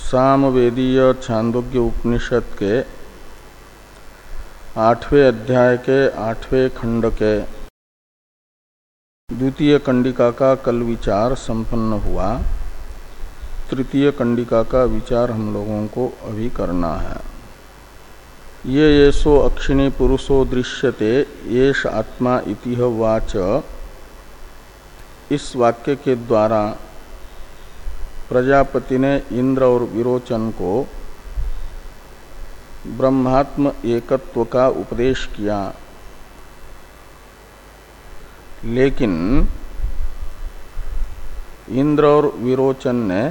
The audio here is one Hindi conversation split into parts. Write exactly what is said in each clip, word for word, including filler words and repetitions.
सामवेदीय छांदोग्य उपनिषद के आठवें अध्याय के आठवें खंड के द्वितीय कंडिका का कल विचार संपन्न हुआ। तृतीय कंडिका का विचार हम लोगों को अभी करना है। ये येषो अक्षिणी पुरुषो दृश्यते येष आत्मा इतिह वाच, इस वाक्य के द्वारा प्रजापति ने इंद्र और विरोचन को ब्रह्मात्म एकत्व का उपदेश किया, लेकिन इंद्र और विरोचन ने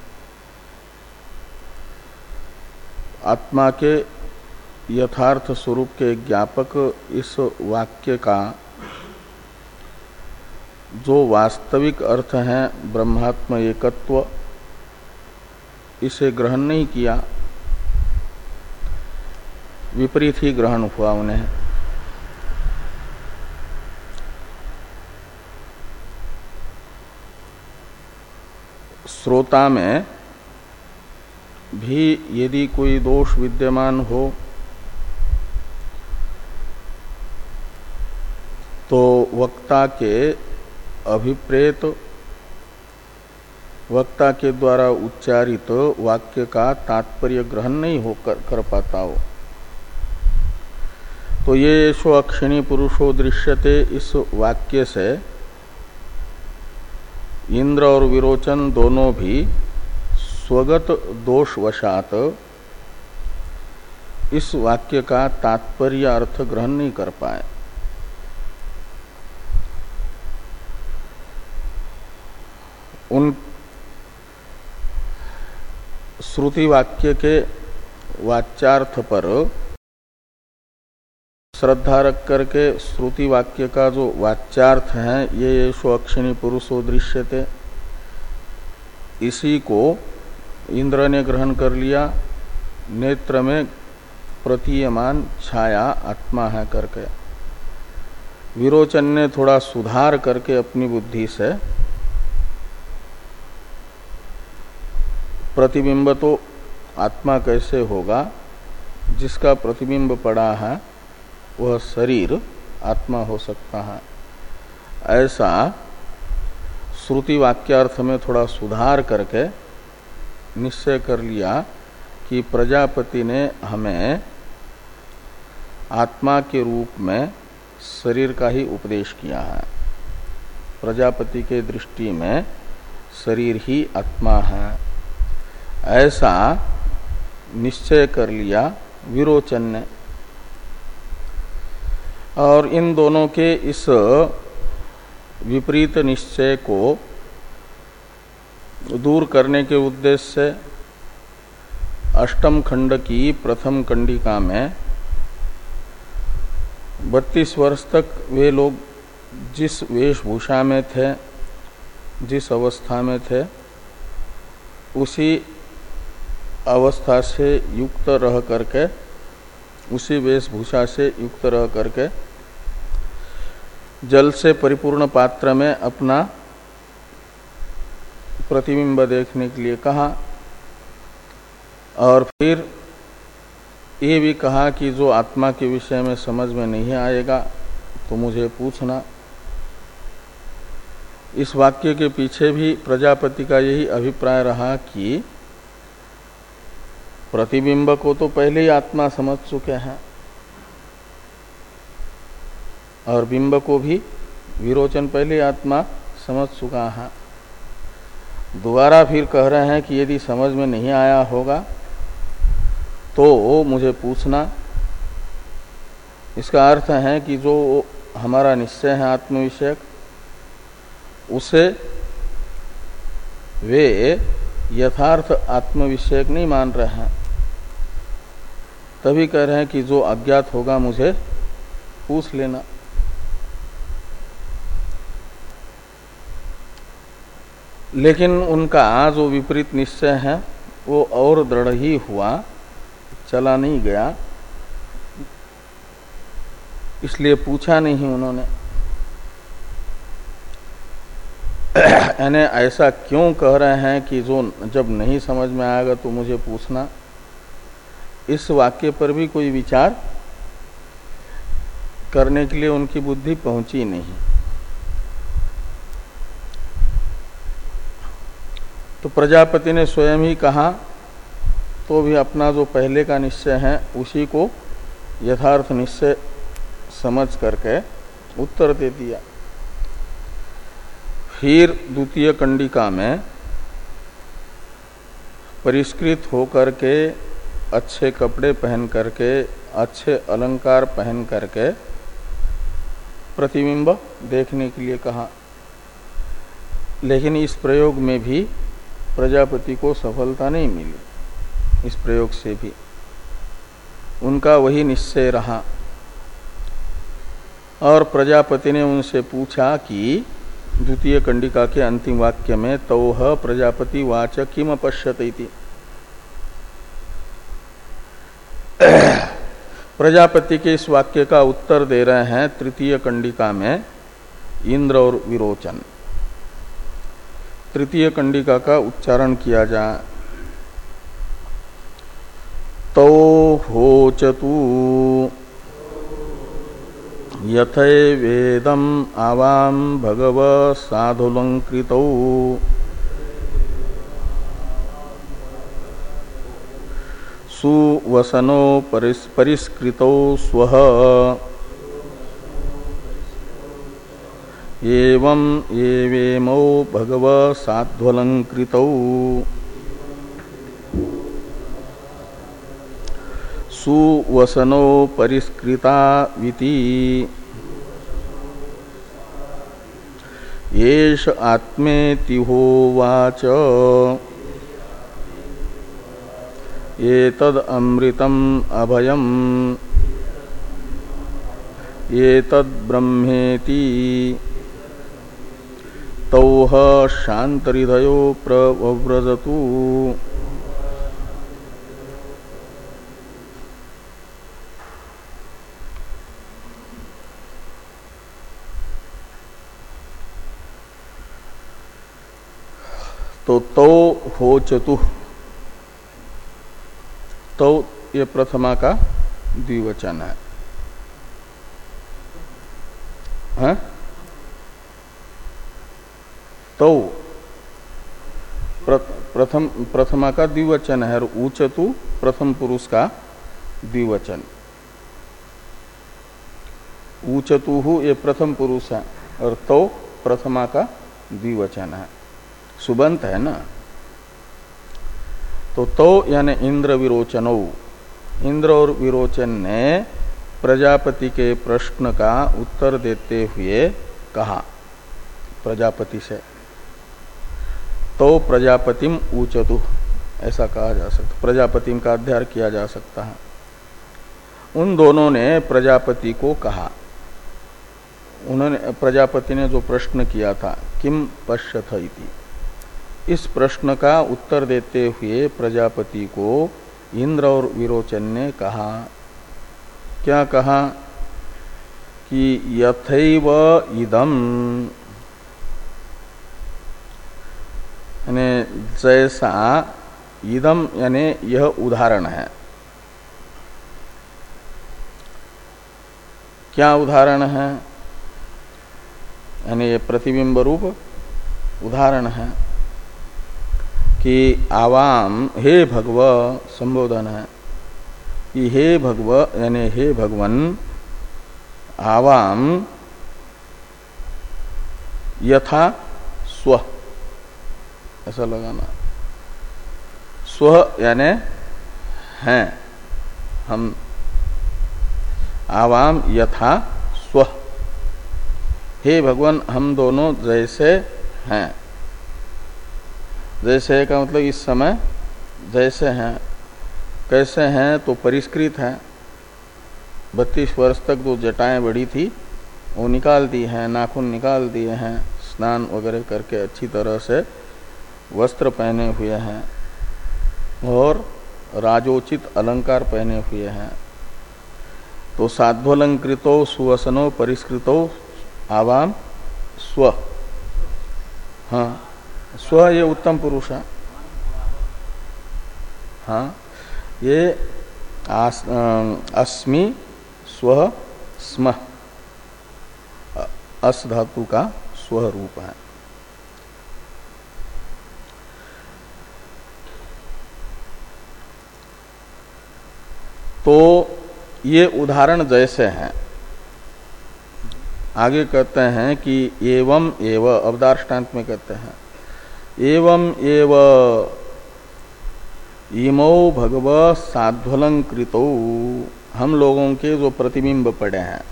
आत्मा के यथार्थ स्वरूप के ज्ञापक इस वाक्य का जो वास्तविक अर्थ है ब्रह्मात्म एकत्व, इसे ग्रहण नहीं किया, विपरीत ही ग्रहण हुआ उन्हें। श्रोता में भी यदि कोई दोष विद्यमान हो तो वक्ता के अभिप्रेत, वक्ता के द्वारा उच्चारित वाक्य का तात्पर्य ग्रहण नहीं हो कर, कर पाता हो। तो ये येषो अक्षिणी पुरुषो दृश्यते, इस वाक्य से इंद्र और विरोचन दोनों भी स्वगत दोषवशात इस वाक्य का तात्पर्य अर्थ ग्रहण नहीं कर पाए। उन श्रुति वाक्य के वाच्यार्थ पर श्रद्धा रख करके श्रुति वाक्य का जो वाच्यार्थ है ये येषो अक्षिणी पुरुषो दृश्यते, इसी को इंद्र ने ग्रहण कर लिया, नेत्र में प्रतीयमान छाया आत्मा है करके। विरोचन ने थोड़ा सुधार करके अपनी बुद्धि से प्रतिबिंब तो आत्मा कैसे होगा, जिसका प्रतिबिंब पड़ा है वह शरीर आत्मा हो सकता है, ऐसा श्रुति वाक्यार्थ में थोड़ा सुधार करके निश्चय कर लिया कि प्रजापति ने हमें आत्मा के रूप में शरीर का ही उपदेश किया है। प्रजापति के दृष्टि में शरीर ही आत्मा है, ऐसा निश्चय कर लिया विरोचन ने। और इन दोनों के इस विपरीत निश्चय को दूर करने के उद्देश्य से अष्टम खंड की प्रथम कंडिका में बत्तीस वर्ष तक वे लोग जिस वेशभूषा में थे, जिस अवस्था में थे, उसी अवस्था से युक्त रह करके, उसी वेशभूषा से युक्त रह करके जल से परिपूर्ण पात्र में अपना प्रतिबिंब देखने के लिए कहा। और फिर ये भी कहा कि जो आत्मा के विषय में समझ में नहीं आएगा तो मुझे पूछना। इस वाक्य के पीछे भी प्रजापति का यही अभिप्राय रहा कि प्रतिबिंब को तो पहले ही आत्मा समझ चुके हैं और बिंब को भी विरोचन पहले आत्मा समझ चुका है। दोबारा फिर कह रहे हैं कि यदि समझ में नहीं आया होगा तो मुझे पूछना। इसका अर्थ है कि जो हमारा निश्चय है आत्म विषयक, उसे वे यथार्थ आत्म विषयक नहीं मान रहे हैं। तभी कह रहे हैं कि जो अज्ञात होगा मुझे पूछ लेना। लेकिन उनका जो विपरीत निश्चय है वो और दृढ़ ही हुआ, चला नहीं गया, इसलिए पूछा नहीं उन्होंने। यानी ऐसा क्यों कह रहे हैं कि जो जब नहीं समझ में आएगा तो मुझे पूछना, इस वाक्य पर भी कोई विचार करने के लिए उनकी बुद्धि पहुंची नहीं। तो प्रजापति ने स्वयं ही कहा तो भी अपना जो पहले का निश्चय है उसी को यथार्थ निश्चय समझ करके उत्तर दे दिया। फिर द्वितीय कंडिका में परिष्कृत होकर के अच्छे कपड़े पहन करके अच्छे अलंकार पहन करके प्रतिबिंब देखने के लिए कहा, लेकिन इस प्रयोग में भी प्रजापति को सफलता नहीं मिली। इस प्रयोग से भी उनका वही निश्चय रहा और प्रजापति ने उनसे पूछा कि द्वितीय कंडिका के अंतिम वाक्य में तौह प्रजापति वाच किम पश्यते इति, प्रजापति के इस वाक्य का उत्तर दे रहे हैं तृतीय कंडिका में इंद्र और विरोचन। तृतीय कंडिका का उच्चारण किया जाए। तो होचतु यथैवेदम आवाम भगव साधुलंकृतौ सुवसनो परिष्कृतौ स्वः एवं एवेमो भगव साध्वलंकृतौ सुवसनो परिष्कृता विति येष आत्मेति होवाच एतद् अमृतम् अभयम् एतद् ब्रह्मेति तौह शान्तहृदयो प्रव्रजतु। तो तो होचतु, तो ये प्रथमा का द्विवचन है, है? तो प्रथम प्रथमा का द्विवचन है और ऊचतु प्रथम पुरुष का द्विवचन। ऊचतु ये प्रथम पुरुष है और तो प्रथमा का द्विवचन है, सुबंत है ना। तो तो यानी इंद्र विरोचनो, इंद्र और विरोचन ने प्रजापति के प्रश्न का उत्तर देते हुए कहा प्रजापति से, तो प्रजापतिम ऊचतु ऐसा कहा जा सकता, प्रजापतिम का अध्ययन किया जा सकता है। उन दोनों ने प्रजापति को कहा, उन्होंने प्रजापति ने जो प्रश्न किया था किम पश्यथ इति, इस प्रश्न का उत्तर देते हुए प्रजापति को इंद्र और विरोचन ने कहा, क्या कहा कि यथैव इदम, यानी जैसा, इदम यानी यह उदाहरण है। क्या उदाहरण है? यानी ये प्रतिबिंब रूप उदाहरण है कि आवाम हे भगव संबोधन है कि हे भगव यानी हे भगवन आवाम यथा स्व, ऐसा लगाना। स्व यानी हैं हम, आवाम यथा स्व, हे भगवान हम दोनों जैसे हैं। जैसे का मतलब इस समय जैसे हैं, कैसे हैं तो परिष्कृत हैं। बत्तीस वर्ष तक जो जटाएं बढ़ी थी वो निकाल दी हैं, नाखून निकाल दिए हैं, स्नान वगैरह करके अच्छी तरह से वस्त्र पहने हुए हैं और राजोचित अलंकार पहने हुए हैं। तो साध्वलंकृतो सुवसनो परिष्कृतो आवाम स्व, हाँ, स्व ये उत्तम पुरुष है। हाँ, ये आस, अस्मि स्व स्म, अस धातु का स्व रूप है। तो ये उदाहरण जैसे हैं, आगे कहते हैं कि एवं एव, अवदार्ष्टान्त में कहते हैं एवं एव इमौ भगव साध्वलंकृतो, हम लोगों के जो प्रतिबिंब पड़े हैं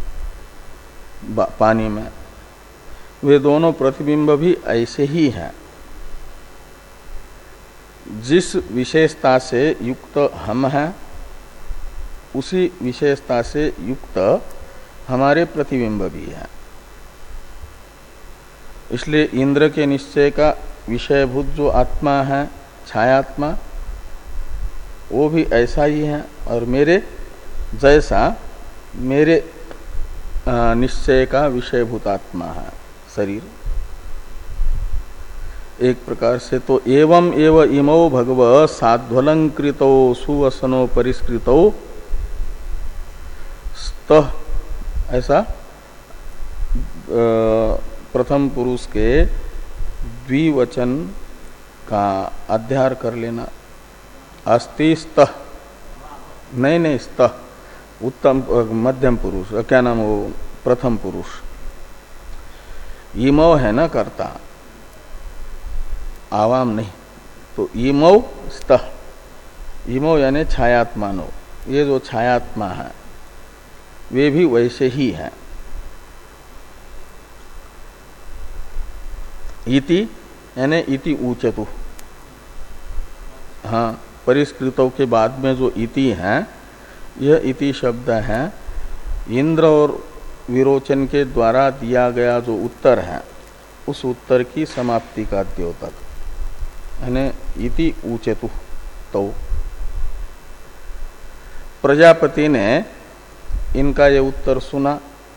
पानी में, वे दोनों प्रतिबिंब भी ऐसे ही हैं। जिस विशेषता से युक्त हम हैं, उसी विशेषता से युक्त हमारे प्रतिबिंब भी है। इसलिए इंद्र के निश्चय का विषयभूत जो आत्मा है, छायात्मा, वो भी ऐसा ही है, और मेरे जैसा मेरे निश्चय का विषयभूत आत्मा है शरीर। एक प्रकार से तो एवं एव इमौ भगव साध्वलंकृतो सुवसनो परिष्कृतो स्तः, ऐसा प्रथम पुरुष के द्विवचन का अध्यार कर लेना। अस्ति स्तः, नहीं नहीं स्तः उत्तम मध्यम पुरुष, क्या नाम वो प्रथम पुरुष। इमौ है ना कर्ता, आवाम नहीं, तो इमौ स्तः, इमौ यानी छायात्मानो, ये जो छायात्मा है वे भी वैसे ही हैं। इति यानी इति ऊचतु, हाँ, परिष्कृतों के बाद में जो इति है, यह इति शब्द है इंद्र और विरोचन के द्वारा दिया गया जो उत्तर है, उस उत्तर की समाप्ति का द्योतक, यानी इति ऊचतु। तो प्रजापति ने इनका ये उत्तर सुना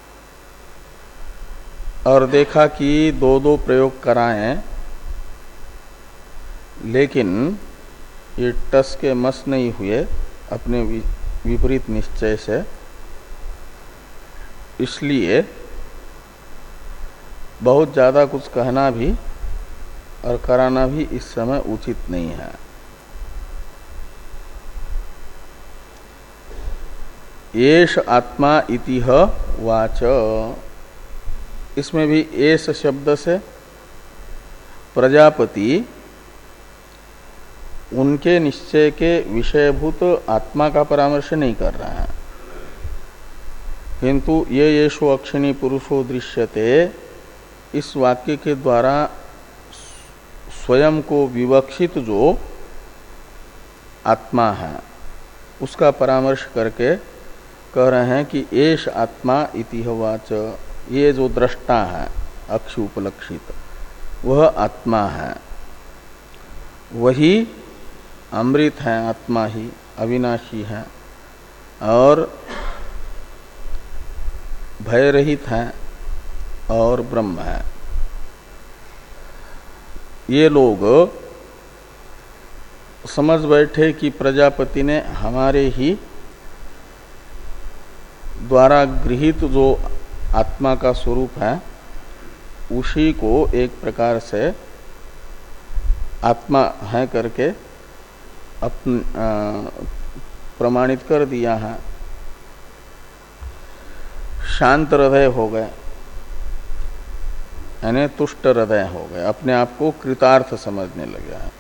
और देखा कि दो दो प्रयोग कराएं, लेकिन ये टस के मस नहीं हुए अपने विपरीत निश्चय से, इसलिए बहुत ज़्यादा कुछ कहना भी और कराना भी इस समय उचित नहीं है। एष आत्मा इतिह वाच, इसमें भी एष शब्द से प्रजापति उनके निश्चय के विषयभूत आत्मा का परामर्श नहीं कर रहा है, किंतु ये येषु अक्षिणी पुरुषो दृश्यते, इस वाक्य के द्वारा स्वयं को विवक्षित जो आत्मा है उसका परामर्श करके कह रहे हैं कि एष आत्मा इतिह वाच, ये जो दृष्टा है अक्षि उपलक्षित वह आत्मा है, वही अमृत है, आत्मा ही अविनाशी है और भय रहित है और ब्रह्म है। ये लोग समझ बैठे कि प्रजापति ने हमारे ही द्वारा गृहीत जो आत्मा का स्वरूप है उसी को एक प्रकार से आत्मा है करके अपन प्रमाणित कर दिया है। शांत हृदय हो गए, यानी तुष्ट हृदय हो गए, अपने आप को कृतार्थ समझने लगे हैं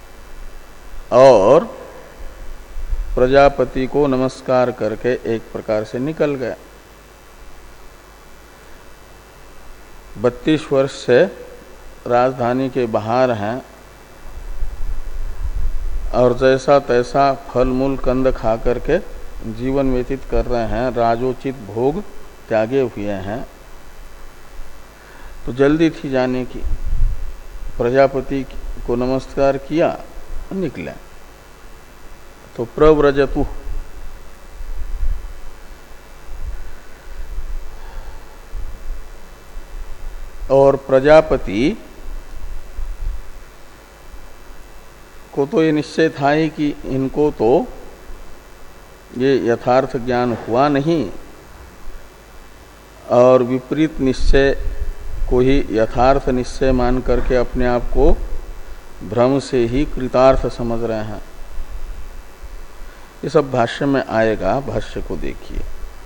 और प्रजापति को नमस्कार करके एक प्रकार से निकल गए। बत्तीस वर्ष से राजधानी के बाहर हैं और जैसा तैसा फल मूल कंद खा करके जीवन व्यतीत कर रहे हैं, राजोचित भोग त्यागे हुए हैं, तो जल्दी थी जाने की। प्रजापति को नमस्कार किया और निकले। तो प्रव्रजतु, और प्रजापति को तो ये निश्चय था ही कि इनको तो ये यथार्थ ज्ञान हुआ नहीं, और विपरीत निश्चय को ही यथार्थ निश्चय मान करके अपने आप को भ्रम से ही कृतार्थ समझ रहे हैं। ये सब भाष्य में आएगा, भाष्य को देखिए।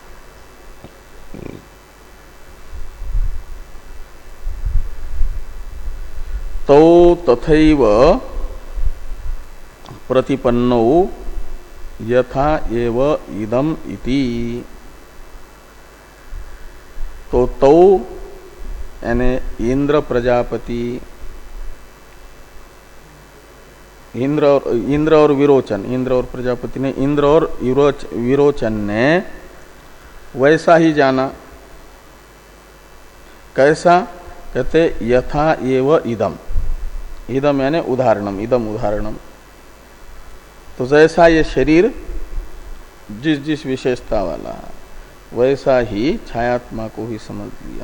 तो तथैव प्रतिपन्नो यथा एव इदम इति। तो तौ यानी इंद्र प्रजापति, इंद्र और इंद्र और विरोचन, इंद्र और प्रजापति ने, इंद्र और विरोच, विरोचन ने वैसा ही जाना। कैसा? कहते यथा एव इदम। इदम यानी उदाहरणम, इदम उदाहरणम। तो जैसा ये शरीर जिस जिस विशेषता वाला है वैसा ही छायात्मा को ही समझ लिया।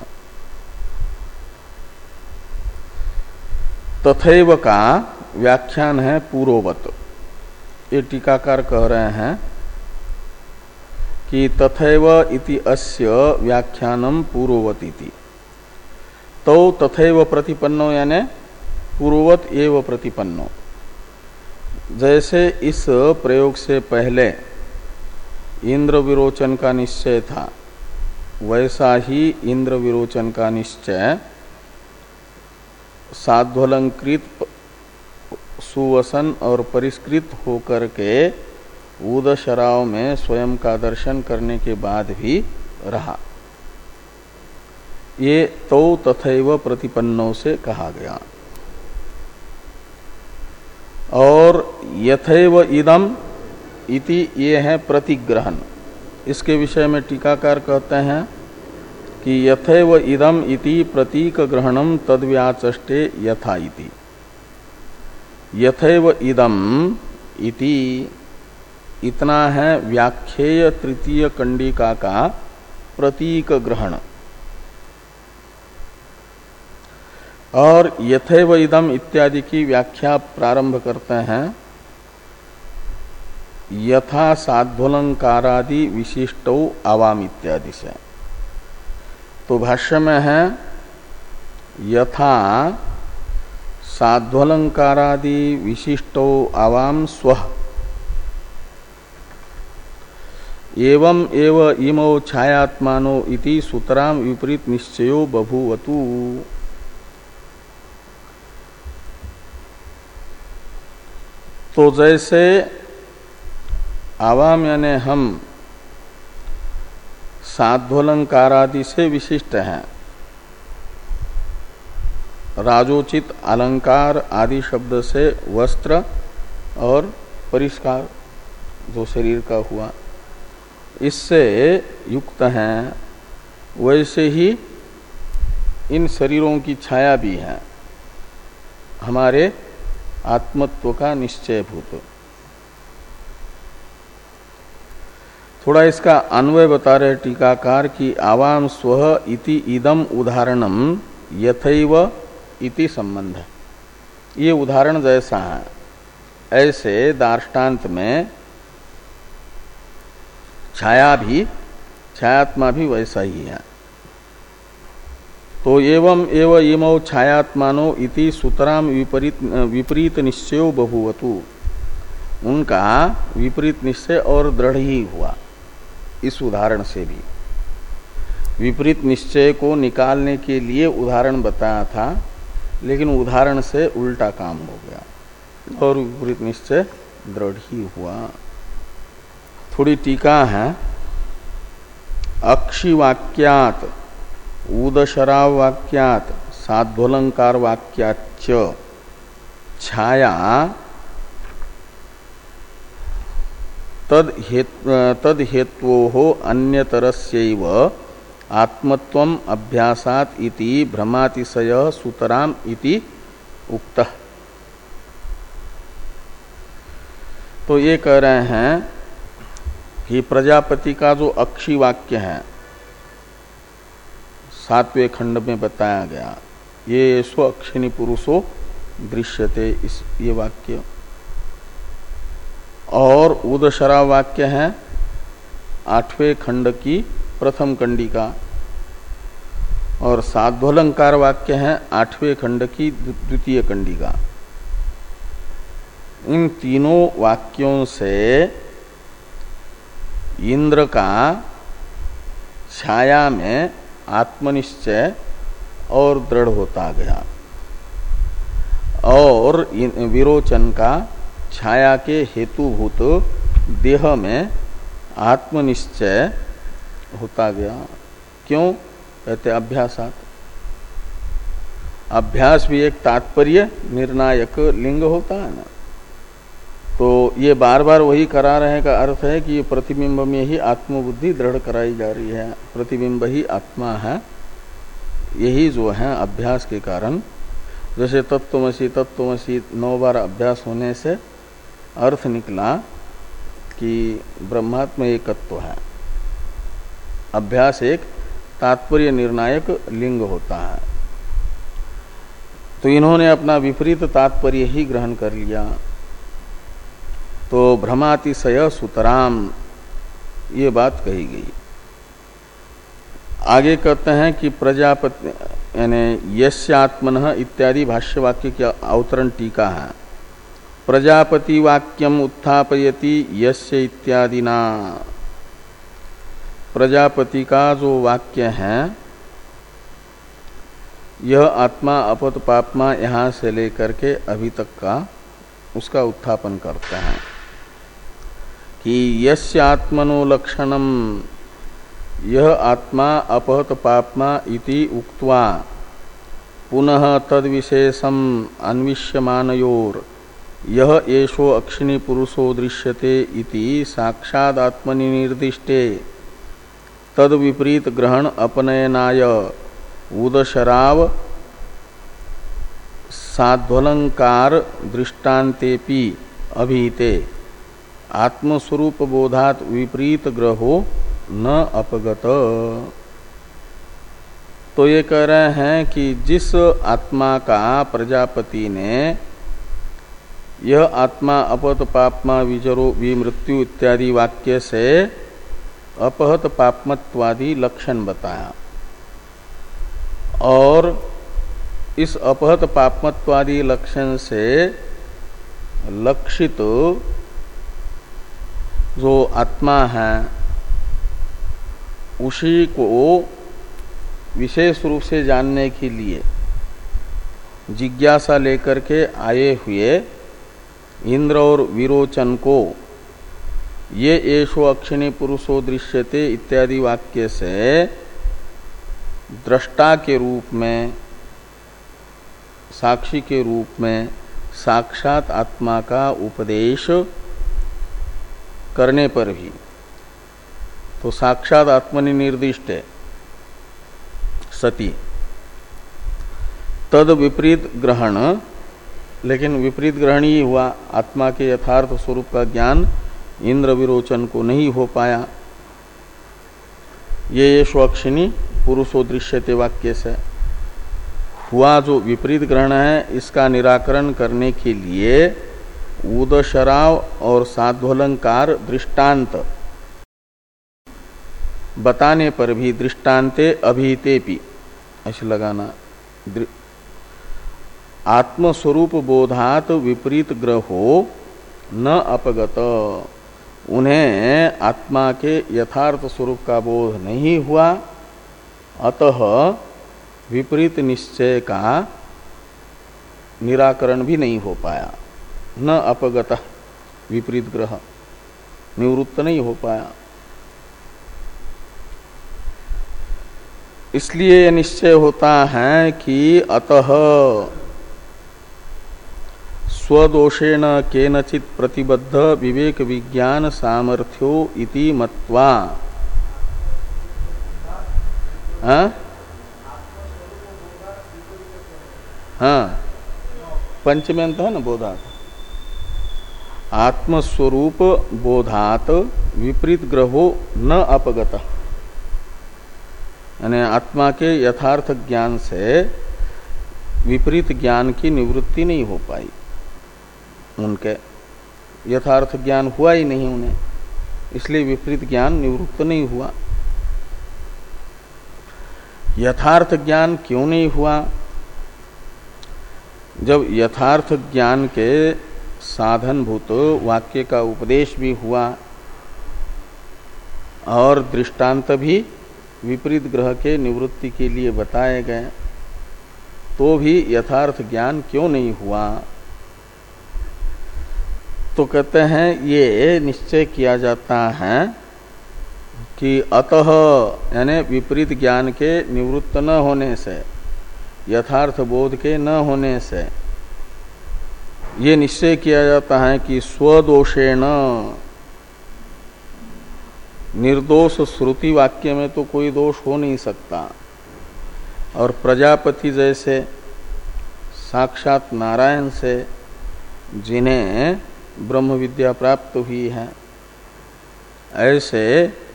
तथैव का व्याख्यान है पूर्ववत। ये टीकाकार कह रहे हैं कि तथैव इति अस्य व्याख्यानम पूर्ववत इति। तो तथैव प्रतिपन्नो यानी पूर्ववत एव प्रतिपन्नो। जैसे इस प्रयोग से पहले इंद्र विरोचन का निश्चय था, वैसा ही इंद्र विरोचन का निश्चय साध्वलंकृत सुवसन और परिष्कृत होकर के उदशराव में स्वयं का दर्शन करने के बाद भी रहा। ये तो तथैव प्रतिपन्नों से कहा गया। और यथैव इदम इति ये है प्रतिग्रहण। इसके विषय में टीकाकार कहते हैं कि यथैव इदम इति प्रतीक ग्रहणम तद्व्याचष्टे यथा इति। यथैव इदम इति इतना है व्याख्येय तृतीय कंडिका का प्रतीक ग्रहण। और यथैव इदम इत्यादि की व्याख्या प्रारंभ करते हैं यथा साध्वलंकारादि विशिष्टौ आवाम इत्यादि से। तो भाष्य में है यथा साध्वलंकारादि विशिष्टौ आवाम स्वः एवं एव इमौ छायात्मानो इति सुतराम विपरीत निश्चयो बभूवतु। तो जैसे आवाम यानी हम साध्वलंकारादि से विशिष्ट हैं, राजोचित अलंकार आदि शब्द से वस्त्र और परिष्कार जो शरीर का हुआ, इससे युक्त हैं, वैसे ही इन शरीरों की छाया भी है हमारे आत्मत्व का निश्चय भूत। थोड़ा इसका अन्वय बता रहे टीकाकार कि आवाम स्वः इति इदम उदाहरणम यथैव इति संबंध है। ये उदाहरण जैसा है ऐसे दार्ष्टान्त में छाया भी, छायात्मा भी वैसा ही है। तो एवं एव इमौ छायात्मानो इति सुतराम विपरीत विपरीत निश्चयो बभूवतु। उनका विपरीत निश्चय और दृढ़ ही हुआ इस उदाहरण से भी। विपरीत निश्चय को निकालने के लिए उदाहरण बताया था, लेकिन उदाहरण से उल्टा काम हो गया और विपरीत निश्चय दृढ़ ही हुआ। थोड़ी टीका है। अक्षिवाक्यात उदशराव वाक्यात साध्वलंकार वाक्याच छाया तद हेत्वोः अन्यतरस्यैव आत्मत्वम अभ्यासात इति भ्रमातिशयः सुतराम इति उक्तः। तो ये कह रहे हैं कि प्रजापति का जो अक्षी वाक्य है सातवें खंड में बताया गया, ये स्व अक्षिणी पुरुषो दृश्यते, इस ये वाक्य और उदशरा वाक्य है आठवें खंड की प्रथम कंडिका, और साध्वलंकार वाक्य है आठवें खंड की द्वितीय कंडिका। इन तीनों वाक्यों से इंद्र का छाया में आत्मनिश्चय और दृढ़ होता गया, और विरोचन का छाया के हेतुभूत देह में आत्मनिश्चय होता गया। क्यों कहते? अभ्यासात। अभ्यास भी एक तात्पर्य निर्णायक लिंग होता है ना। तो ये बार बार वही करा रहे का अर्थ है कि ये प्रतिबिंब में ही आत्मबुद्धि दृढ़ कराई जा रही है, प्रतिबिंब ही आत्मा है। यही जो है अभ्यास के कारण, जैसे तत्वमसि तत्वमसि नौ बार अभ्यास होने से अर्थ निकला कि ब्रह्मात्म एकत्व है। अभ्यास एक तात्पर्य निर्णायक लिंग होता है। तो इन्होंने अपना विपरीत तात्पर्य ही ग्रहण कर लिया। तो भ्रमातिशय सुतराम ये बात कही गई। आगे कहते हैं कि प्रजापति यानी यस्यात्मनः इत्यादि भाष्य वाक्य की अवतरण टीका है। प्रजापति वाक्यम उत्थापयति यस्य इत्यादि ना। प्रजापति का जो वाक्य है यह आत्मा अपत पापमा यहाँ से लेकर के अभी तक का उसका उत्थापन करते हैं कि यस्य आत्मनो लक्षणम, यह आत्मा अपहत पापमा इति उक्त्वा पुनः तद विशेषम अन्विष्यमानयोर यह एषो अक्षिणी पुरुषो दृश्यते इति साक्षाद आत्मनि निर्दिष्टे तद विपरीत ग्रहण अपनयनाय उदशराव साध्वलंकार दृष्टान्तेपि अभीते आत्मस्वरूप बोधात विपरीत ग्रहो न अपगत। तो ये कह रहे हैं कि जिस आत्मा का प्रजापति ने यह आत्मा अपहत पापमा विजरो विमृत्यु इत्यादि वाक्य से अपहत पापमत्वादि लक्षण बताया, और इस अपहत पापमत्वादि लक्षण से लक्षित जो आत्मा है उसी को विशेष रूप से जानने के लिए जिज्ञासा लेकर के आए हुए इंद्र और विरोचन को ये एषो अक्षिणी पुरुषो दृश्यते इत्यादि वाक्य से दृष्टा के रूप में, साक्षी के रूप में साक्षात आत्मा का उपदेश करने पर भी तो साक्षात आत्मनि निर्दिष्ट है सती तद विपरीत ग्रहण, लेकिन विपरीत ग्रहण ही हुआ। आत्मा के यथार्थ स्वरूप का ज्ञान इंद्र विरोचन को नहीं हो पाया। ये ये स्वक्षिणी पुरुषो दृश्यते वाक्य से हुआ जो विपरीत ग्रहण है, इसका निराकरण करने के लिए उदशराव और साध्वलंकार दृष्टांत बताने पर भी दृष्टान्ते अभीतेपि ऐसे लगाना, आत्मस्वरूप बोधात विपरीत ग्रहो न अपगत, उन्हें आत्मा के यथार्थ स्वरूप का बोध नहीं हुआ, अतः विपरीत निश्चय का निराकरण भी नहीं हो पाया। न अपगत विपरीत ग्रह निवृत्त नहीं हो पाया। इसलिए निश्चय होता है कि अतः स्वदोषेण केनचित प्रतिबद्ध विवेक विज्ञान सामर्थ्यो इति मत्वा, हाँ हाँ पंचमें है ना बोधात, आत्मस्वरूप बोधात विपरीत ग्रहो न अपगत, यानी आत्मा के यथार्थ ज्ञान से विपरीत ज्ञान की निवृत्ति नहीं हो पाई उनके, यथार्थ ज्ञान हुआ ही नहीं उन्हें, इसलिए विपरीत ज्ञान निवृत्त नहीं हुआ। यथार्थ ज्ञान क्यों नहीं हुआ? जब यथार्थ ज्ञान के साधनभूत वाक्य का उपदेश भी हुआ और दृष्टांत भी विपरीत ग्रह के निवृत्ति के लिए बताए गए, तो भी यथार्थ ज्ञान क्यों नहीं हुआ? तो कहते हैं ये निश्चय किया जाता है कि अतः यानी विपरीत ज्ञान के निवृत्त न होने से, यथार्थ बोध के न होने से ये निश्चय किया जाता है कि स्वदोषेण, निर्दोष श्रुति वाक्य में तो कोई दोष हो नहीं सकता, और प्रजापति जैसे साक्षात नारायण से जिन्हें ब्रह्म विद्या प्राप्त हुई है, ऐसे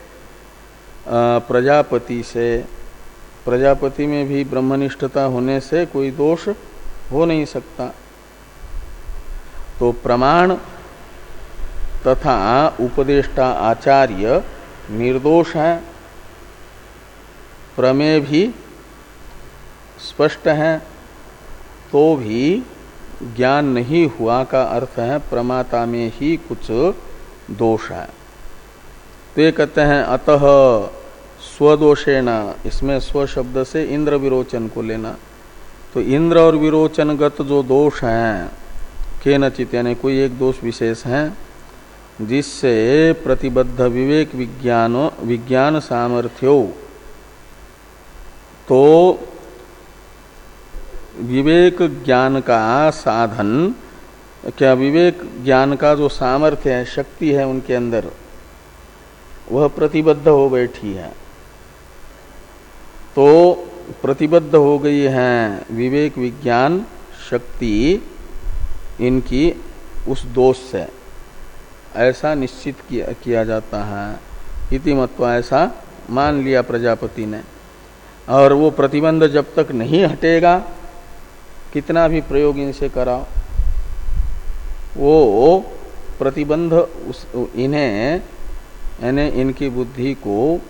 प्रजापति से, प्रजापति में भी ब्रह्मनिष्ठता होने से कोई दोष हो नहीं सकता। तो प्रमाण तथा उपदेष्टा आचार्य निर्दोष है, प्रमेय भी स्पष्ट है, तो भी ज्ञान नहीं हुआ का अर्थ है प्रमाता में ही कुछ दोष है। तो ये कहते हैं अतः स्वदोषेण, इसमें स्व शब्द से इंद्र विरोचन को लेना, तो इंद्र और विरोचनगत जो दोष हैं केनचित यानी कोई एक दोष विशेष है जिससे प्रतिबद्ध विवेक विज्ञान विज्ञान सामर्थ्यो, तो विवेक ज्ञान का साधन, क्या विवेक ज्ञान का जो सामर्थ्य है, शक्ति है उनके अंदर, वह प्रतिबद्ध हो बैठी है। तो प्रतिबद्ध हो गई है विवेक विज्ञान शक्ति इनकी उस दोष से, ऐसा निश्चित किया, किया जाता है। इति मत्वा ऐसा मान लिया प्रजापति ने, और वो प्रतिबंध जब तक नहीं हटेगा, कितना भी प्रयोग इनसे कराओ, वो प्रतिबंध उस इन्हें यानी इनकी बुद्धि को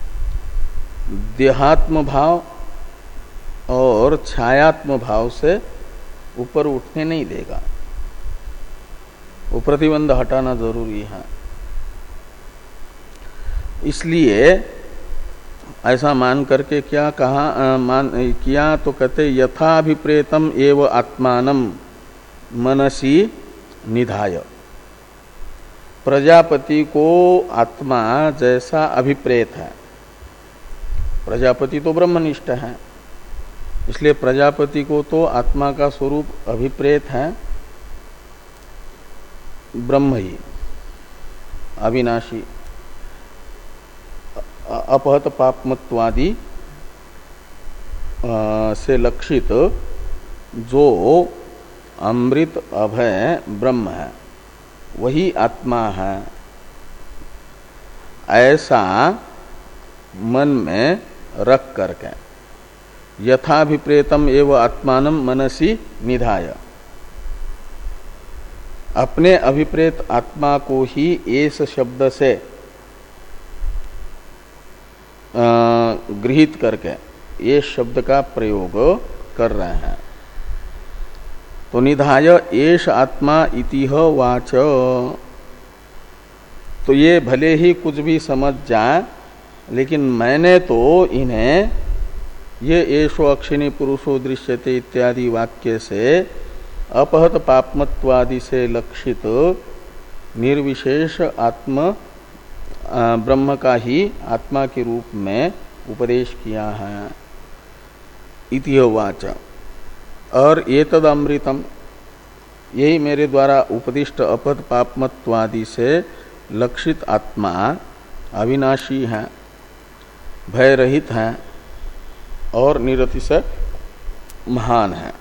देहात्म भाव और छायात्म भाव से ऊपर उठने नहीं देगा। वो प्रतिबंध हटाना जरूरी है। इसलिए ऐसा मान करके क्या कहा, मान किया तो कहते यथाभिप्रेतम एव आत्मानं मनसी निधाय। प्रजापति को आत्मा जैसा अभिप्रेत है, प्रजापति तो ब्रह्मनिष्ठ है, इसलिए प्रजापति को तो आत्मा का स्वरूप अभिप्रेत है ब्रह्म ही, अविनाशी, अपहत पापमत्वादि से लक्षित जो अमृत अभय ब्रह्म है वही आत्मा है, ऐसा मन में रख करके यथाभिप्रेतम एव आत्मानं मनसी निधाय, अपने अभिप्रेत आत्मा को ही एस शब्द से गृहीत करके ये शब्द का प्रयोग कर रहे हैं। तो निधाय एष आत्मा इतिह वाच, तो ये भले ही कुछ भी समझ जाए, लेकिन मैंने तो इन्हें ये एषो अक्षिणी पुरुषो दृश्यते इत्यादि वाक्य से अपहत पापमत्वादि से लक्षित निर्विशेष आत्म ब्रह्म का ही आत्मा के रूप में उपदेश किया है। इति वाच, और ये तद अमृतम, यही मेरे द्वारा उपदिष्ट अपहत पापमत्वादि से लक्षित आत्मा अविनाशी है, भय रहित है और निरतिशय महान है,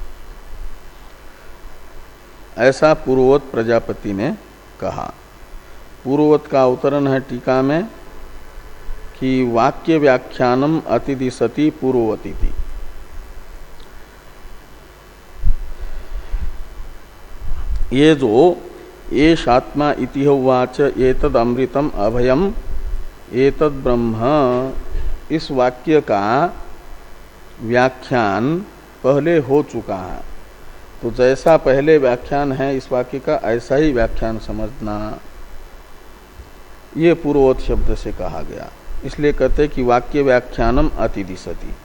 ऐसा पूर्ववत प्रजापति ने कहा। पूर्ववत का अवतरण है टीका में कि वाक्य व्याख्यानम अतिदिशति पूर्ववती थी। ये जो एष आत्मा इति उवाच एतद अमृतम अभयम एतद ब्रह्म, इस वाक्य का व्याख्यान पहले हो चुका है। तो जैसा पहले व्याख्यान है इस वाक्य का, ऐसा ही व्याख्यान समझना, ये पूर्वोक्त शब्द से कहा गया। इसलिए कहते कि वाक्य व्याख्यानम अतिदिशति।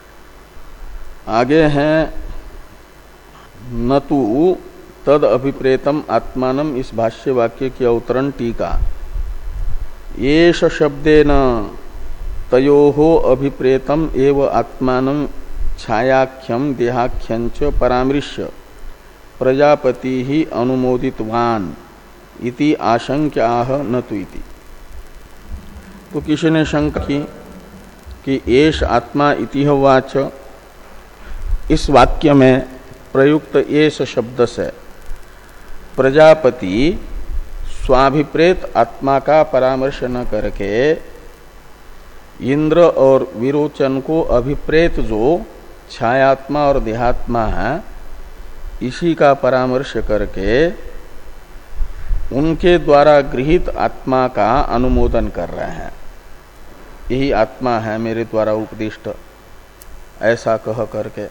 आगे हैं न तु तद अभिप्रेतम आत्मानम, इस भाष्य वाक्य की अवतरण टीका। येष शब्देन तयोहो अभिप्रेतम एव आत्मानं छायाख्यम देहाख्यं च परामृश्य प्रजापति ही अनुमोदितवान इति आशंक्याह न तु इति। तो किसी ने शंका की कि एष आत्मा इति वाच, इस वाक्य में प्रयुक्त एष शब्द से प्रजापति स्वाभिप्रेत आत्मा का परामर्श न करके इंद्र और विरोचन को अभिप्रेत जो छायात्मा और देहात्मा है इसी का परामर्श करके उनके द्वारा गृहीत आत्मा का अनुमोदन कर रहे हैं। यही आत्मा है मेरे द्वारा उपदिष्ट, ऐसा कह करके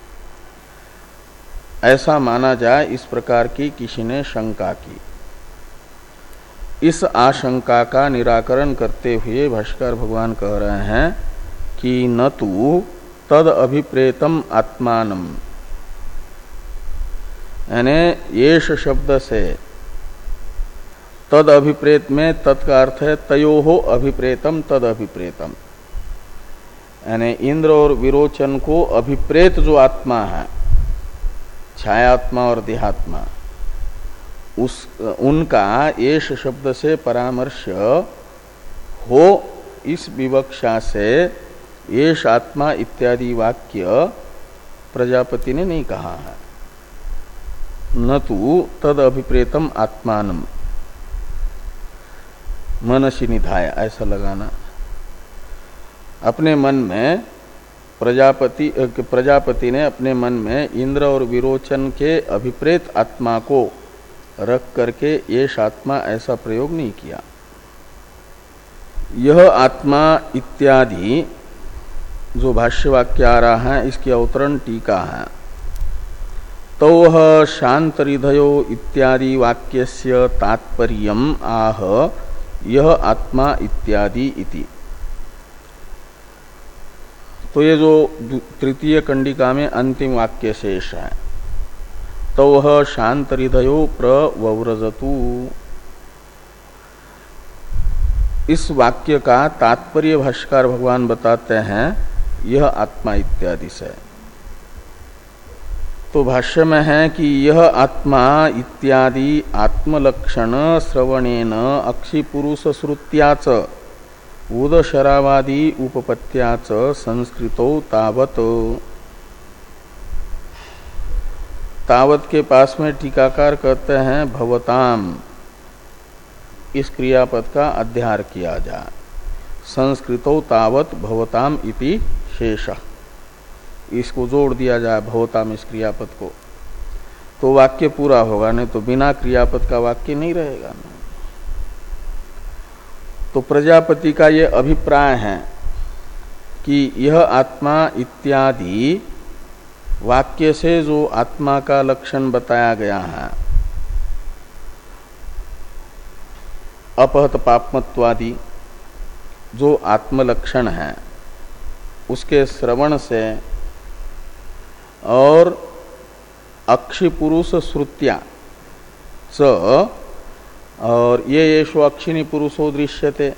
ऐसा माना जाए, इस प्रकार की किसी ने शंका की। इस आशंका का निराकरण करते हुए भाष्यकार भगवान कह रहे हैं कि न तु तद अभिप्रेतम आत्मानम, यानी येष शब्द से तद अभिप्रेत में तत् का अर्थ है तयोहो अभिप्रेतम तद अभिप्रेतम, यानी इंद्र और विरोचन को अभिप्रेत जो आत्मा है छायात्मा और देहात्मा, उस उनका येष शब्द से परामर्श हो, इस विवक्षा से येष आत्मा इत्यादि वाक्य प्रजापति ने नहीं कहा है। न तु तद अभिप्रेतम आत्मानम, मनसी निधाय, ऐसा लगाना। अपने मन में प्रजापति प्रजापति ने अपने मन में इंद्र और विरोचन के अभिप्रेत आत्मा को रख करके येष आत्मा ऐसा प्रयोग नहीं किया। यह आत्मा इत्यादि जो भाष्य वाक्य आ रहा है इसकी अवतरण टीका है। तो वह शांत हृदयो इत्यादि वाक्यस्य तात्पर्यम आह यह आत्मा इत्यादि इति। तो ये जो तृतीय कंडिका में अंतिम वाक्य शेष है, तो वह शांत हृदयो प्रव्रजतु, इस वाक्य का तात्पर्य भाष्यकार भगवान बताते हैं यह आत्मा इत्यादि से। तो भाष्य में है कि यह आत्मा इत्यादि आत्मलक्षण श्रवणेन अक्षिपुरुष श्रुत्याच उदशरावादि उपपत्त्याच संस्कृतो तावत। तावत के पास में टीकाकार कहते हैं भवताम, इस क्रियापद का अध्यार किया जाए। संस्कृतो तावत भवताम इति शेषः, इसको जोड़ दिया जाए भवताम इस क्रियापद को, तो वाक्य पूरा होगा, नहीं तो बिना क्रियापद का वाक्य नहीं रहेगा। तो प्रजापति का ये अभिप्राय है कि यह आत्मा इत्यादि वाक्य से जो आत्मा का लक्षण बताया गया है, अपहत पापमत्वादि जो आत्मलक्षण है, उसके श्रवण से और अक्षिपुरुष श्रुत्या च, और ये येषु अक्षिणी पुरुषो दृश्यते,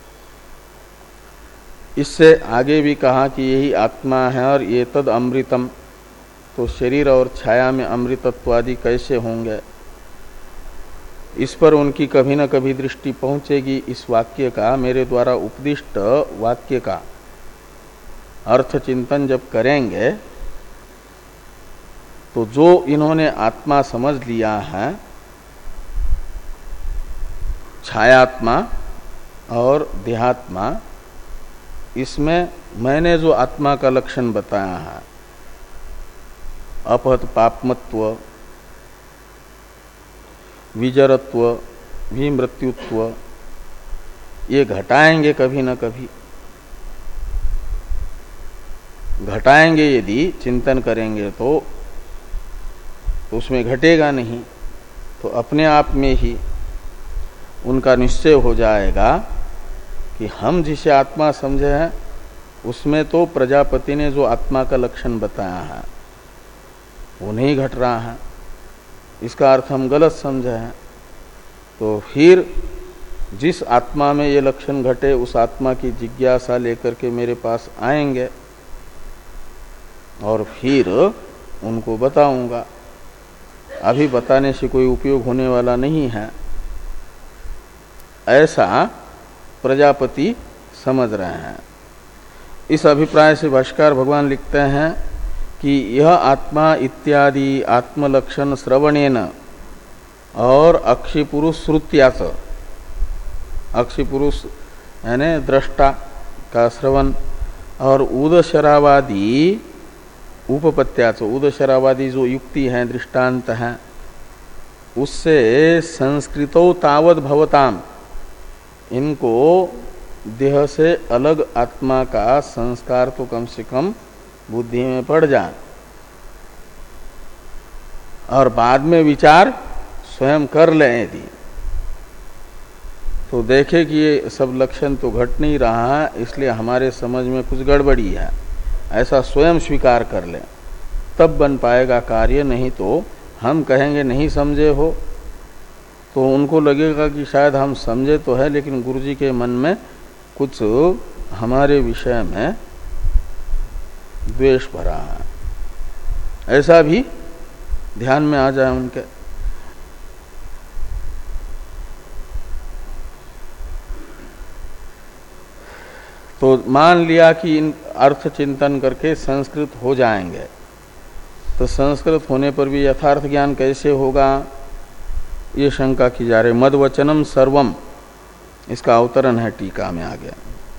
इससे आगे भी कहा कि यही आत्मा है और ये तद अमृतम, तो शरीर और छाया में अमृतत्वादि कैसे होंगे, इस पर उनकी कभी न कभी दृष्टि पहुंचेगी। इस वाक्य का, मेरे द्वारा उपदिष्ट वाक्य का अर्थ चिंतन जब करेंगे तो जो इन्होंने आत्मा समझ लिया है छायात्मा और देहात्मा, इसमें मैंने जो आत्मा का लक्षण बताया है अपहत पापमत्व, विजरत्व, विमृत्युत्व ये घटाएंगे कभी न कभी। घटाएंगे यदि चिंतन करेंगे तो उसमें घटेगा नहीं, तो अपने आप में ही उनका निश्चय हो जाएगा कि हम जिसे आत्मा समझे हैं उसमें तो प्रजापति ने जो आत्मा का लक्षण बताया है वो नहीं घट रहा है, इसका अर्थ हम गलत समझे हैं। तो फिर जिस आत्मा में ये लक्षण घटे उस आत्मा की जिज्ञासा लेकर के मेरे पास आएंगे और फिर उनको बताऊंगा। अभी बताने से कोई उपयोग होने वाला नहीं है, ऐसा प्रजापति समझ रहे हैं। इस अभिप्राय से भाष्यकार भगवान लिखते हैं कि यह आत्मा इत्यादि आत्मलक्षण श्रवणेन और अक्षिपुरुष श्रुत्याच, अक्षिपुरुष यानी दृष्टा का श्रवण और उदशरावादी उपपत्याच, उदशरावादी जो युक्ति है दृष्टांत है उससे संस्कृतो तावद भवताम, इनको देह से अलग आत्मा का संस्कार तो कम से कम बुद्धि में पड़ जाए और बाद में विचार स्वयं कर लें यदि, तो देखे कि ये सब लक्षण तो घट नहीं रहा है, इसलिए हमारे समझ में कुछ गड़बड़ी है, ऐसा स्वयं स्वीकार कर लें, तब बन पाएगा कार्य। नहीं तो हम कहेंगे नहीं समझे हो तो उनको लगेगा कि शायद हम समझे तो है लेकिन गुरुजी के मन में कुछ हमारे विषय में द्वेष भरा है, ऐसा भी ध्यान में आ जाए उनके। तो मान लिया कि इन अर्थ चिंतन करके संस्कृत हो जाएंगे, तो संस्कृत होने पर भी यथार्थ ज्ञान कैसे होगा, ये शंका की जा रही। मद्वचनम सर्वम, इसका अवतरण है टीका में आ गया।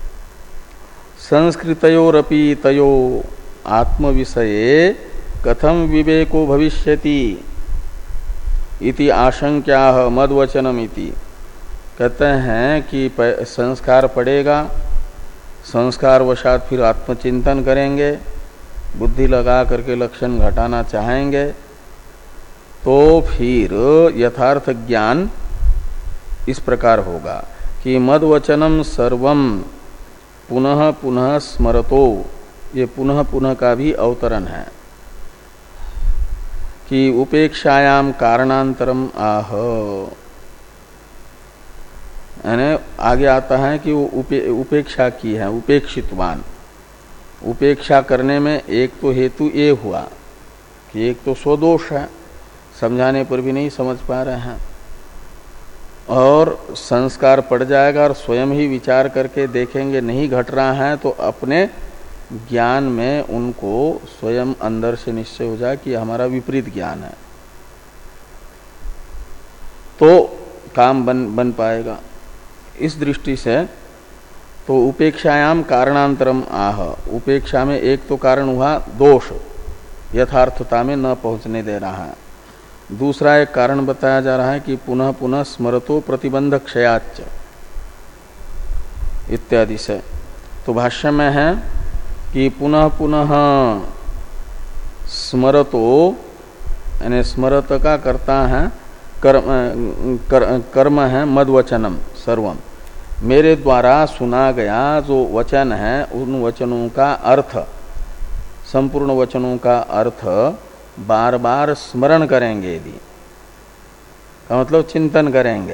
संस्कृतयोरपि तयो आत्म विषये कथम विवेको भविष्यति इति आशंक्या मद्वचनम इति। कहते हैं कि संस्कार पड़ेगा, संस्कार वशात फिर आत्मचिंतन करेंगे, बुद्धि लगा करके लक्षण घटाना चाहेंगे, तो फिर यथार्थ ज्ञान इस प्रकार होगा कि मद्वचनम सर्वम पुनः पुनः स्मरतो, ये पुनः पुनः का भी अवतरण है कि उपेक्षायाम कारणांतरम आह, यानी आगे आता है कि वो उपे, उपेक्षा की है, उपेक्षितवान। उपेक्षा करने में एक तो हेतु ये हुआ कि एक तो स्वदोष है, समझाने पर भी नहीं समझ पा रहे हैं, और संस्कार पड़ जाएगा और स्वयं ही विचार करके देखेंगे नहीं घट रहा है, तो अपने ज्ञान में उनको स्वयं अंदर से निश्चय हो जाए कि हमारा विपरीत ज्ञान है, तो काम बन बन पाएगा। इस दृष्टि से तो उपेक्षायाम कारणांतरम आह, उपेक्षा में एक तो कारण हुआ दोष, यथार्थता में न पहुंचने दे रहा है। दूसरा एक कारण बताया जा रहा है कि पुनः पुनः स्मरतो प्रतिबंध क्षयाच्च इत्यादि से। तो भाष्य में है कि पुनः पुनः स्मरतो, यानी स्मरत का करता है कर्म, कर, कर्म है मद्वचनम सर्वम, मेरे द्वारा सुना गया जो वचन है उन वचनों का अर्थ, संपूर्ण वचनों का अर्थ बार बार स्मरण करेंगे, यदि का मतलब चिंतन करेंगे,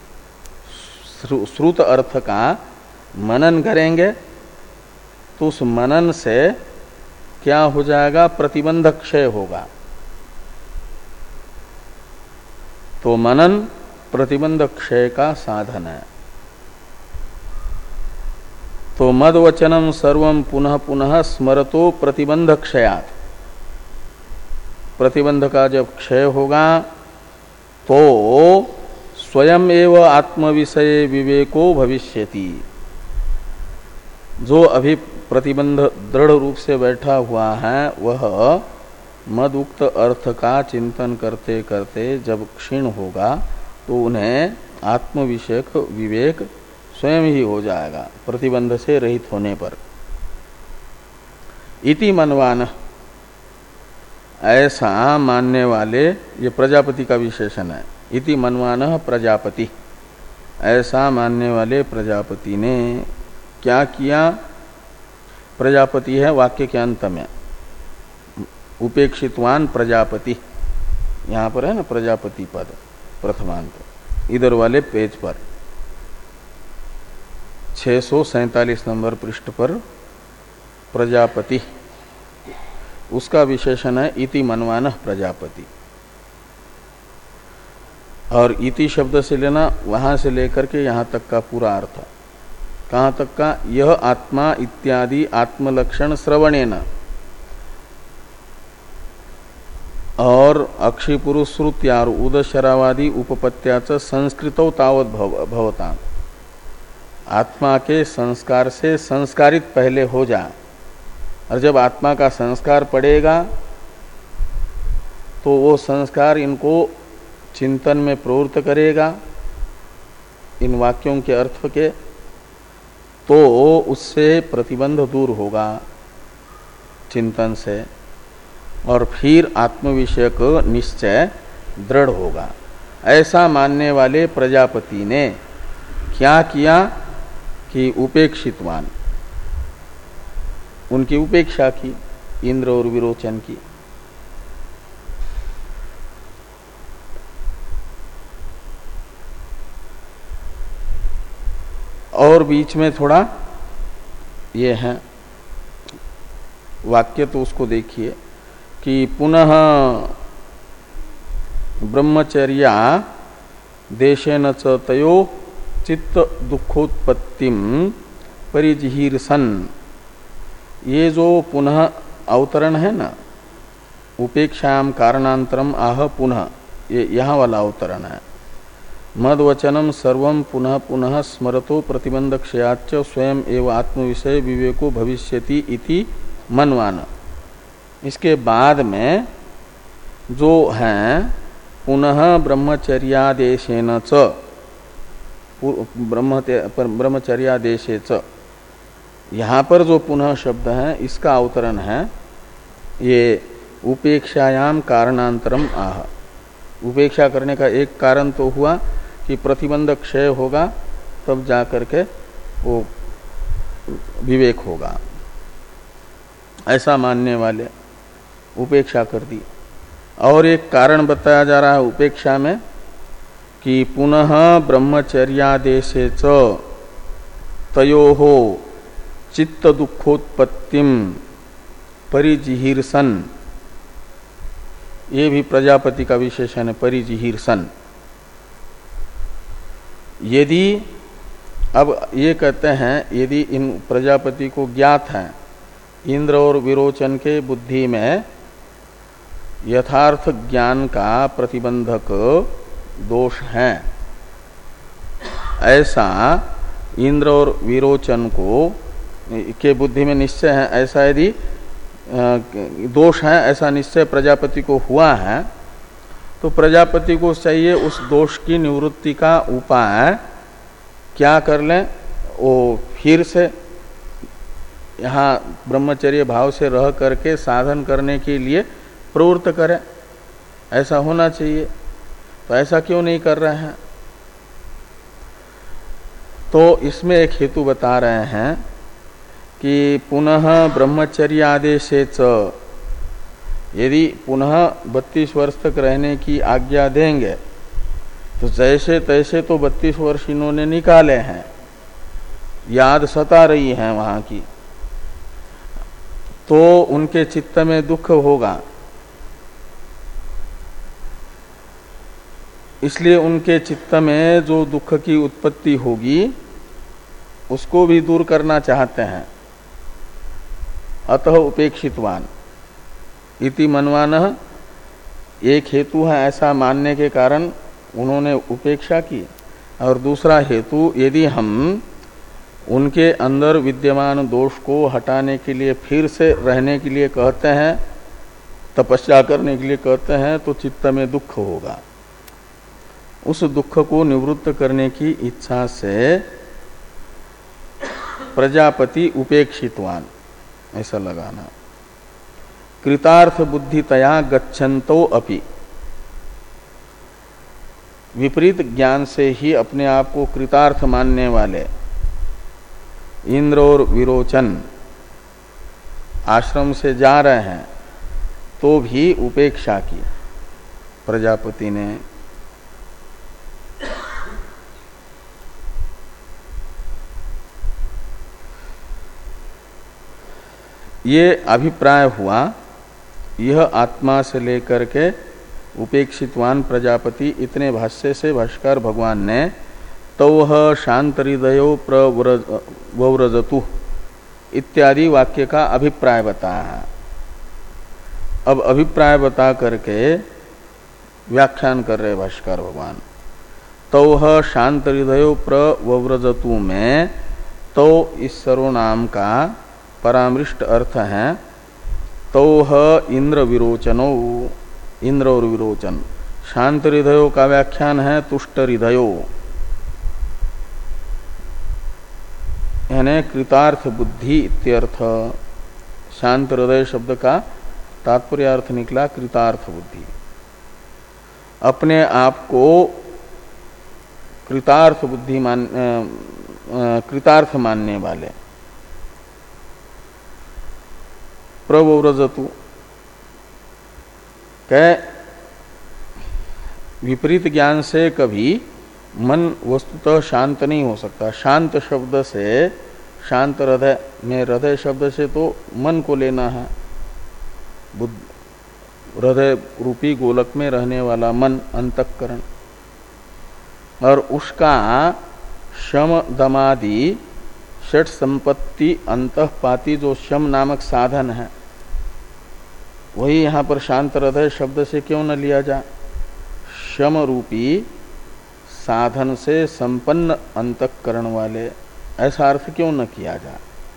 श्रुत अर्थ का मनन करेंगे, तो उस मनन से क्या हो जाएगा, प्रतिबंध क्षय होगा। तो मनन प्रतिबंध क्षय का साधन है। तो मद्वचनम सर्वम पुनः पुनः स्मरतो प्रतिबंध क्षयात्, प्रतिबंध का जब क्षय होगा तो स्वयं एव आत्मविषये विवेको भविष्यति। जो अभी प्रतिबंध दृढ़ रूप से बैठा हुआ है वह मद उक्त अर्थ का चिंतन करते करते जब क्षीण होगा तो उन्हें आत्म विषयक विवेक स्वयं ही हो जाएगा प्रतिबंध से रहित होने पर। इति मनवान, ऐसा मानने वाले, ये प्रजापति का विशेषण है। इति मनवान प्रजापति, ऐसा मानने वाले प्रजापति ने क्या किया? प्रजापति है वाक्य के अंत में, उपेक्षितवान प्रजापति, यहां पर है ना प्रजापति पद प्रथमांत, इधर वाले पेज पर छह सौ सैतालीस नंबर पृष्ठ पर प्रजापति, उसका विशेषण है इति मनवान प्रजापति। और इति शब्द से लेना वहां से लेकर के यहां तक का पूरा अर्थ, कहां तक का? यह आत्मा इत्यादि आत्मलक्षण श्रवणेन और अक्षी पुरुष श्रुत्यार उदशरावादी उपपत्त्याच संस्कृतौ तावत भव, भवता, आत्मा के संस्कार से संस्कारित पहले हो जा, और जब आत्मा का संस्कार पड़ेगा तो वो संस्कार इनको चिंतन में प्रवृत्त करेगा, इन वाक्यों के अर्थ के, तो उससे प्रतिबंध दूर होगा चिंतन से, और फिर आत्मविषयक निश्चय दृढ़ होगा। ऐसा मानने वाले प्रजापति ने क्या किया कि उपेक्षितवान, उनकी उपेक्षा की, इंद्र और विरोचन की। और बीच में थोड़ा ये है वाक्य, तो उसको देखिए कि पुनः ब्रह्मचर्या देशेन च तयो चित्त दुखोत्पत्तिम परिजिहीर्सन, ये जो पुनः अवतरण है ना, उपेक्षायाम कारणांतरम आह पुनः, ये यहाँ वाला अवतरण है। मद वचनम सर्वम पुनः पुनः स्मरतो प्रतिबंध क्षयाच स्वयं एवं आत्मविषय विवेको भविष्यति इति मनवान। इसके बाद में जो है पुनः ब्रह्मचर्यादेशेन च, ब्रह्मचर्यादेशे च, यहाँ पर जो पुनः शब्द है इसका अवतरण है ये उपेक्षायाम कारणांतरम आह। उपेक्षा करने का एक कारण तो हुआ कि प्रतिबंध क्षय होगा, तब जाकर के वो विवेक होगा, ऐसा मानने वाले उपेक्षा कर दी। और एक कारण बताया जा रहा है उपेक्षा में कि पुनः ब्रह्मचर्यादेशे च तयोहो चित्त दुखोत्पत्तिम परिजिहीर्सन, ये भी प्रजापति का विशेषण है, परिजिहीर्सन। यदि अब ये कहते हैं यदि इन प्रजापति को ज्ञात है इंद्र और विरोचन के बुद्धि में यथार्थ ज्ञान का प्रतिबंधक दोष है, ऐसा इंद्र और विरोचन को के बुद्धि में निश्चय है, ऐसा यदि दोष है, ऐसा निश्चय प्रजापति को हुआ है, तो प्रजापति को चाहिए उस दोष की निवृत्ति का उपाय क्या कर लें, वो फिर से यहाँ ब्रह्मचर्य भाव से रह करके साधन करने के लिए प्रवृत्त करें, ऐसा होना चाहिए। तो ऐसा क्यों नहीं कर रहे हैं? तो इसमें एक हेतु बता रहे हैं कि पुनः ब्रह्मचर्य आदेशे च, यदि पुनः बत्तीस वर्ष तक रहने की आज्ञा देंगे तो जैसे तैसे तो बत्तीस वर्ष इन्होंने निकाले हैं, याद सता रही है वहां की, तो उनके चित्त में दुख होगा। इसलिए उनके चित्त में जो दुख की उत्पत्ति होगी उसको भी दूर करना चाहते हैं। अतः उपेक्षितवान इति मनवानः, एक हेतु है ऐसा मानने के कारण उन्होंने उपेक्षा की। और दूसरा हेतु, यदि हम उनके अंदर विद्यमान दोष को हटाने के लिए फिर से रहने के लिए कहते हैं, तपस्या करने के लिए कहते हैं, तो चित्त में दुख होगा, उस दुख को निवृत्त करने की इच्छा से प्रजापति उपेक्षितवान, ऐसा लगाना। कृतार्थ बुद्धितया गच्छन्तो अपि, विपरीत ज्ञान से ही अपने आप को कृतार्थ मानने वाले इंद्र और विरोचन आश्रम से जा रहे हैं तो भी उपेक्षा की प्रजापति ने। ये अभिप्राय हुआ, यह आत्मा से लेकर के उपेक्षितवान प्रजापति, इतने भाष्य से भाष्कर भगवान ने तौह शांत हृदयो प्रव्रजतु इत्यादि वाक्य का अभिप्राय बताया है। अब अभिप्राय बता करके व्याख्यान कर रहे भाष्कर भगवान। तौह शांत हृदयो प्रव्रजतु में तो इस सर्वनाम का परामृष्ट अर्थ है तौह इंद्र विरोचनो, इंद्र और विरोचन। शांत हृदयों का व्याख्यान है तुष्ट हृदयो, यानी कृतार्थ बुद्धि इत्यर्थ। शांत हृदय शब्द का तात्पर्य अर्थ निकला कृतार्थ बुद्धि, अपने आप को कृतार्थ बुद्धि मान कृतार्थ मानने वाले। प्रव्रजतु कह विपरीत ज्ञान से कभी मन वस्तुतः शांत नहीं हो सकता। शांत शब्द से, शांत हृदय में, हृदय शब्द से तो मन को लेना है, बुद्ध हृदय रूपी गोलक में रहने वाला मन, अंतःकरण, और उसका शम दमादि षट संपत्ति अंतःपाती जो शम नामक साधन है, वही यहाँ पर शांत हृदय शब्द से क्यों न लिया जा। शम रूपी साधन से संपन्न अंतःकरण वाले, ऐसा अर्थ क्यों न किया जा।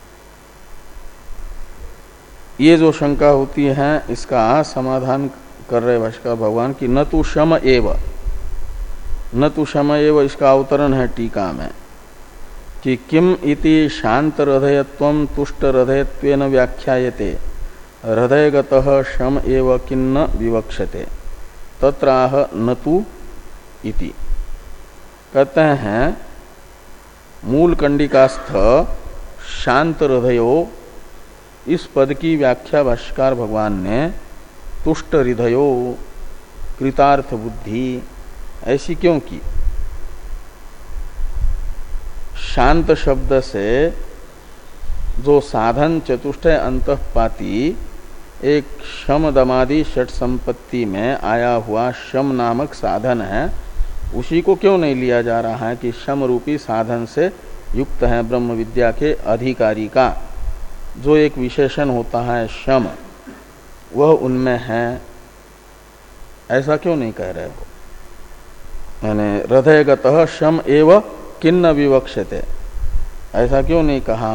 ये जो शंका होती है इसका समाधान कर रहे भाष्कर भगवान की न तु शम एव, न तु शम एव, इसका अवतरण है टीका में कि किम इति शांत हृदयत्वं तुष्ट हृदयत्वेन व्याख्यायते हृदयगतः शम एव किन्न विवक्षते तत्राह न तु इति। कहते हैं मूल कंडिकास्थ शांत हृदयो, इस पद की व्याख्या भाष्यकार भगवान ने तुष्ट हृदयो, कृतार्थ बुद्धि, ऐसी क्यों की। शांत शब्द से जो साधन चतुष्टय अंतःपाती एक शम दमादि षट संपत्ति में आया हुआ शम नामक साधन है, उसी को क्यों नहीं लिया जा रहा है कि शम रूपी साधन से युक्त है ब्रह्म विद्या के अधिकारी का जो एक विशेषण होता है शम, वह उनमें है, ऐसा क्यों नहीं कह रहे हो। यानी हृदयगतः शम एव किन्न विवक्षते, ऐसा क्यों नहीं कहा।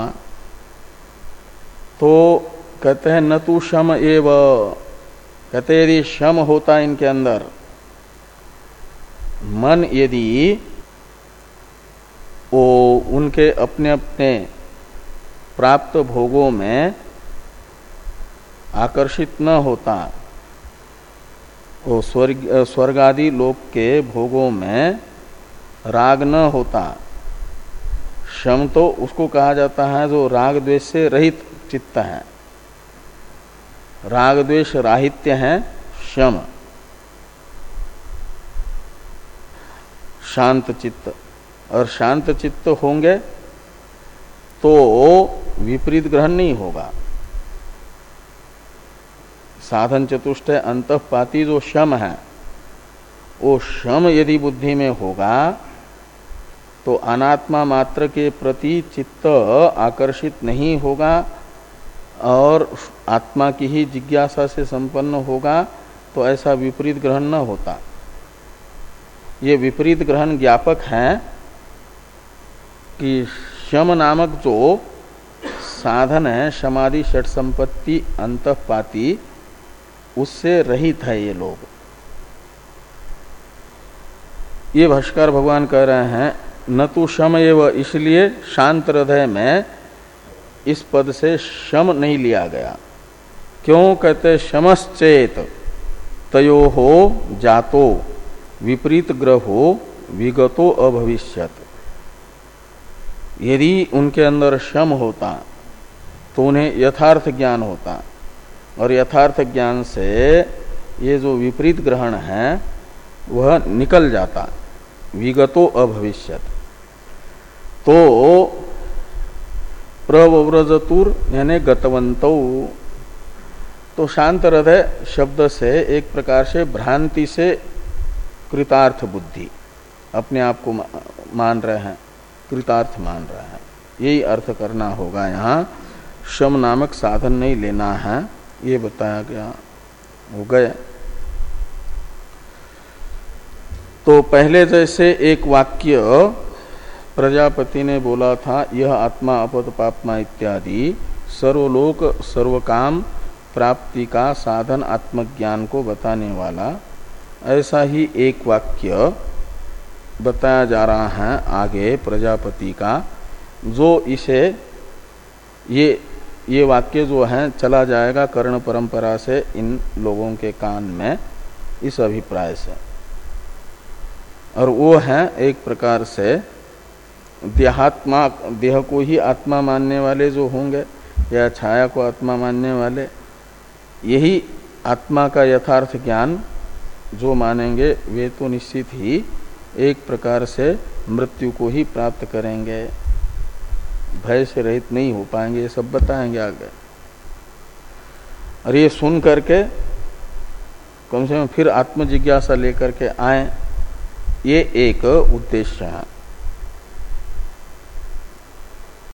तो कहते हैं न तु शम एव, कहते यदि शम होता इनके अंदर, मन यदि वो उनके अपने अपने प्राप्त भोगों में आकर्षित न होता, वो स्वर्ग स्वर्ग आदि लोक के भोगों में राग न होता, शम तो उसको कहा जाता है जो राग द्वेष से रहित चित्त है, राग द्वेष राहित्य है शम, शांत चित्त। और शांत चित्त होंगे तो विपरीत ग्रहण नहीं होगा। साधन चतुष्टय अंतःपाती जो शम है, वो शम यदि बुद्धि में होगा तो अनात्मा मात्र के प्रति चित्त आकर्षित नहीं होगा और आत्मा की ही जिज्ञासा से संपन्न होगा, तो ऐसा विपरीत ग्रहण न होता। ये विपरीत ग्रहण ज्ञापक है कि शम नामक जो साधन है, समाधि षट संपत्ति अंतःपाती, उससे रहित है ये लोग। ये भाष्कर भगवान कह रहे हैं न तो शम एव, इसलिए शांत हृदय में इस पद से शम नहीं लिया गया। क्यों कहते शमश्चेत तयो हो जातो विपरीत ग्रहो विगतो अभविष्यत। यदि उनके अंदर शम होता तो उन्हें यथार्थ ज्ञान होता, और यथार्थ ज्ञान से ये जो विपरीत ग्रहण है वह निकल जाता, विगतो अभविष्यत। तो प्रव्रजतुर यानी गतवंतो, तो शांत हृदय शब्द से एक प्रकार से भ्रांति से कृतार्थ बुद्धि अपने आप को मान रहे हैं, कृतार्थ मान रहे हैं, यही अर्थ करना होगा। यहाँ शम नामक साधन नहीं लेना है, ये बताया गया। हो गए। तो पहले जैसे एक वाक्य प्रजापति ने बोला था यह आत्मा अपत पापमा इत्यादि सर्वलोक सर्वकाम प्राप्ति का साधन आत्मज्ञान को बताने वाला, ऐसा ही एक वाक्य बताया जा रहा है आगे प्रजापति का, जो इसे ये ये वाक्य जो है चला जाएगा कर्ण परंपरा से इन लोगों के कान में इस अभिप्राय से। और वो है एक प्रकार से देहात्मा, देह को ही आत्मा मानने वाले जो होंगे या छाया को आत्मा मानने वाले, यही आत्मा का यथार्थ ज्ञान जो मानेंगे वे तो निश्चित ही एक प्रकार से मृत्यु को ही प्राप्त करेंगे, भय से रहित नहीं हो पाएंगे। ये सब बताएंगे आगे। और ये सुन करके कम से कम फिर आत्मजिज्ञासा लेकर के आए, ये एक उद्देश्य है।